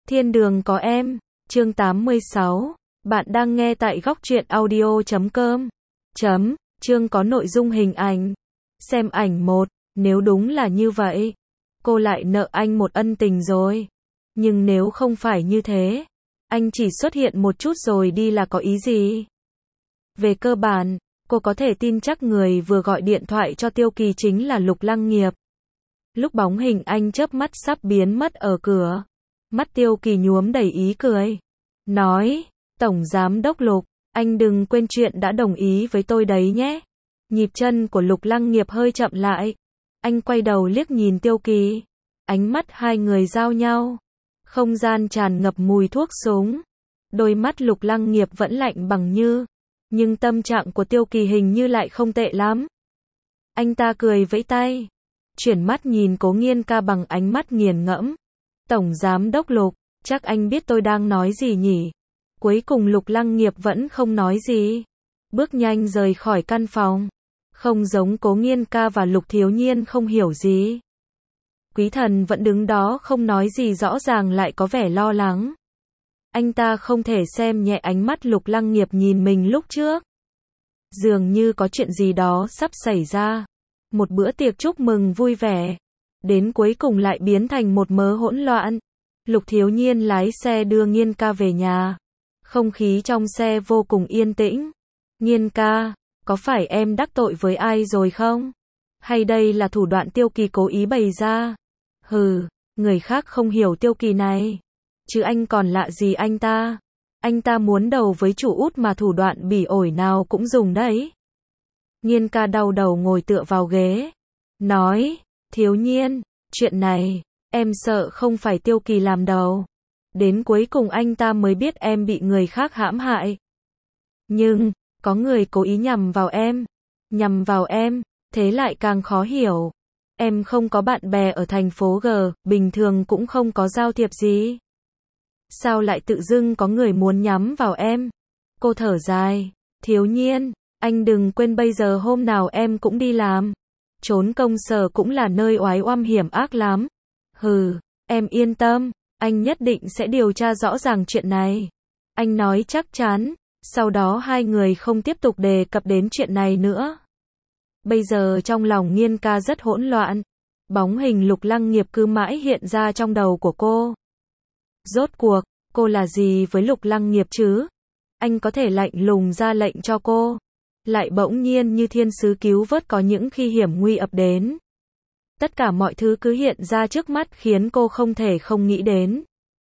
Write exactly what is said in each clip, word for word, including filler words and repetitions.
Thiên đường có em, chương tám mươi sáu. Bạn đang nghe tại góc truyện audio chấm com. Chấm, chương có nội dung hình ảnh. Xem ảnh một, nếu đúng là như vậy, cô lại nợ anh một ân tình rồi. Nhưng nếu không phải như thế, anh chỉ xuất hiện một chút rồi đi là có ý gì? Về cơ bản, cô có thể tin chắc người vừa gọi điện thoại cho Tiêu Kỳ chính là Lục Lăng Nghiệp. Lúc bóng hình anh chớp mắt sắp biến mất ở cửa, mắt Tiêu Kỳ nhuốm đầy ý cười. Nói, Tổng Giám Đốc Lục, anh đừng quên chuyện đã đồng ý với tôi đấy nhé. Nhịp chân của Lục Lăng Nghiệp hơi chậm lại. Anh quay đầu liếc nhìn Tiêu Kỳ. Ánh mắt hai người giao nhau. Không gian tràn ngập mùi thuốc súng. Đôi mắt Lục Lăng Nghiệp vẫn lạnh bằng như. Nhưng tâm trạng của Tiêu Kỳ hình như lại không tệ lắm. Anh ta cười vẫy tay. Chuyển mắt nhìn Cố Nghiên Ca bằng ánh mắt nghiền ngẫm. Tổng Giám Đốc Lục, chắc anh biết tôi đang nói gì nhỉ? Cuối cùng Lục Lăng Nghiệp vẫn không nói gì. Bước nhanh rời khỏi căn phòng. Không giống Cố Nghiên Ca và Lục Thiếu Nhiên không hiểu gì. Quý Thần vẫn đứng đó không nói gì, rõ ràng lại có vẻ lo lắng. Anh ta không thể xem nhẹ ánh mắt Lục Lăng Nghiệp nhìn mình lúc trước. Dường như có chuyện gì đó sắp xảy ra. Một bữa tiệc chúc mừng vui vẻ, đến cuối cùng lại biến thành một mớ hỗn loạn. Lục Thiếu Nhiên lái xe đưa Nghiên Ca về nhà. Không khí trong xe vô cùng yên tĩnh. Nghiên Ca, có phải em đắc tội với ai rồi không? Hay đây là thủ đoạn Tiêu Kỳ cố ý bày ra? Hừ, người khác không hiểu Tiêu Kỳ này. Chứ anh còn lạ gì anh ta? Anh ta muốn đầu với chủ út mà thủ đoạn bỉ ổi nào cũng dùng đấy. Nghiên Ca đau đầu ngồi tựa vào ghế. Nói, Thiếu Nhiên, chuyện này, em sợ không phải Tiêu Kỳ làm đầu. Đến cuối cùng anh ta mới biết em bị người khác hãm hại. Nhưng, có người cố ý nhằm vào em. Nhằm vào em, thế lại càng khó hiểu. Em không có bạn bè ở thành phố G, bình thường cũng không có giao thiệp gì. Sao lại tự dưng có người muốn nhắm vào em? Cô thở dài, Thiếu Nhiên, anh đừng quên bây giờ hôm nào em cũng đi làm. Trốn công sở cũng là nơi oái oăm hiểm ác lắm. Hừ, em yên tâm, anh nhất định sẽ điều tra rõ ràng chuyện này. Anh nói chắc chắn, sau đó hai người không tiếp tục đề cập đến chuyện này nữa. Bây giờ trong lòng Nghiên Ca rất hỗn loạn. Bóng hình Lục Lăng Nghiệp cứ mãi hiện ra trong đầu của cô. Rốt cuộc, cô là gì với Lục Lăng Nghiệp chứ? Anh có thể lạnh lùng ra lệnh cho cô, lại bỗng nhiên như thiên sứ cứu vớt có những khi hiểm nguy ập đến. Tất cả mọi thứ cứ hiện ra trước mắt khiến cô không thể không nghĩ đến.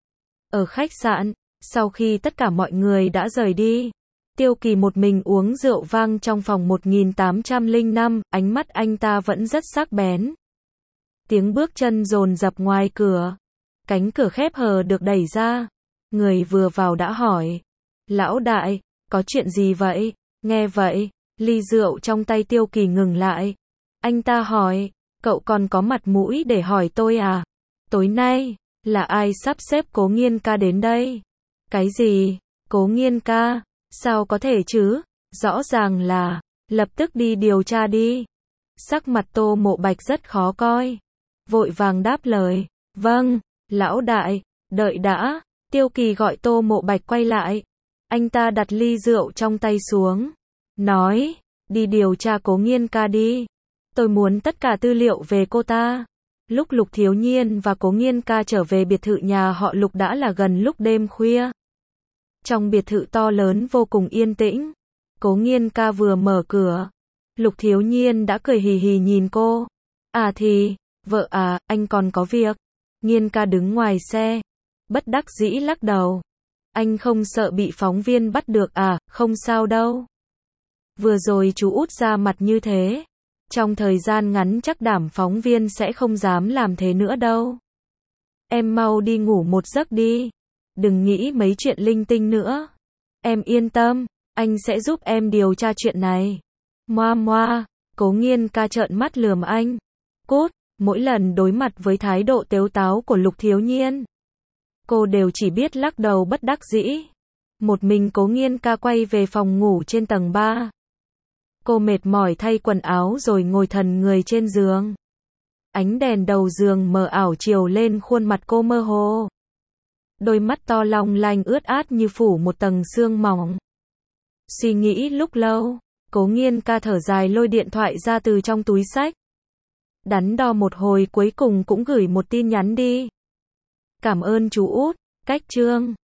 Ở khách sạn, sau khi tất cả mọi người đã rời đi, Tiêu Kỳ một mình uống rượu vang trong phòng một nghìn tám trăm lẻ năm, ánh mắt anh ta vẫn rất sắc bén. Tiếng bước chân dồn dập ngoài cửa. Cánh cửa khép hờ được đẩy ra. Người vừa vào đã hỏi. Lão đại, có chuyện gì vậy? Nghe vậy, ly rượu trong tay Tiêu Kỳ ngừng lại. Anh ta hỏi, cậu còn có mặt mũi để hỏi tôi à? Tối nay, là ai sắp xếp Cố Nghiên Ca đến đây? Cái gì? Cố Nghiên Ca? Sao có thể chứ? Rõ ràng là, lập tức đi điều tra đi. Sắc mặt Tô Mộ Bạch rất khó coi. Vội vàng đáp lời, vâng, lão đại, đợi đã. Tiêu Kỳ gọi Tô Mộ Bạch quay lại. Anh ta đặt ly rượu trong tay xuống. Nói, đi điều tra Cố Nghiên Ca đi. Tôi muốn tất cả tư liệu về cô ta. Lúc Lục Thiếu Nhiên và Cố Nghiên Ca trở về biệt thự nhà họ Lục đã là gần lúc đêm khuya. Trong biệt thự to lớn vô cùng yên tĩnh. Cố Nghiên Ca vừa mở cửa. Lục Thiếu Nhiên đã cười hì hì nhìn cô. À thì, vợ à, anh còn có việc. Nghiên Ca đứng ngoài xe. Bất đắc dĩ lắc đầu. Anh không sợ bị phóng viên bắt được à? Không sao đâu. Vừa rồi chú út ra mặt như thế. Trong thời gian ngắn chắc đảm phóng viên sẽ không dám làm thế nữa đâu. Em mau đi ngủ một giấc đi. Đừng nghĩ mấy chuyện linh tinh nữa. Em yên tâm, anh sẽ giúp em điều tra chuyện này. Moa moa, Cố Nghiên Ca trợn mắt lườm anh. Cút, mỗi lần đối mặt với thái độ tếu táo của Lục Thiếu Nhiên, cô đều chỉ biết lắc đầu bất đắc dĩ. Một mình Cố Nghiên Ca quay về phòng ngủ trên tầng ba. Cô mệt mỏi thay quần áo rồi ngồi thần người trên giường. Ánh đèn đầu giường mờ ảo chiếu lên khuôn mặt cô mơ hồ. đôi mắt to long lanh ướt át như phủ một tầng sương mỏng. Suy nghĩ lúc lâu, Cố Nghiên ca thở dài lôi điện thoại ra từ trong túi xách. Đắn đo một hồi cuối cùng cũng gửi một tin nhắn đi. Cảm ơn chú út, cách chương.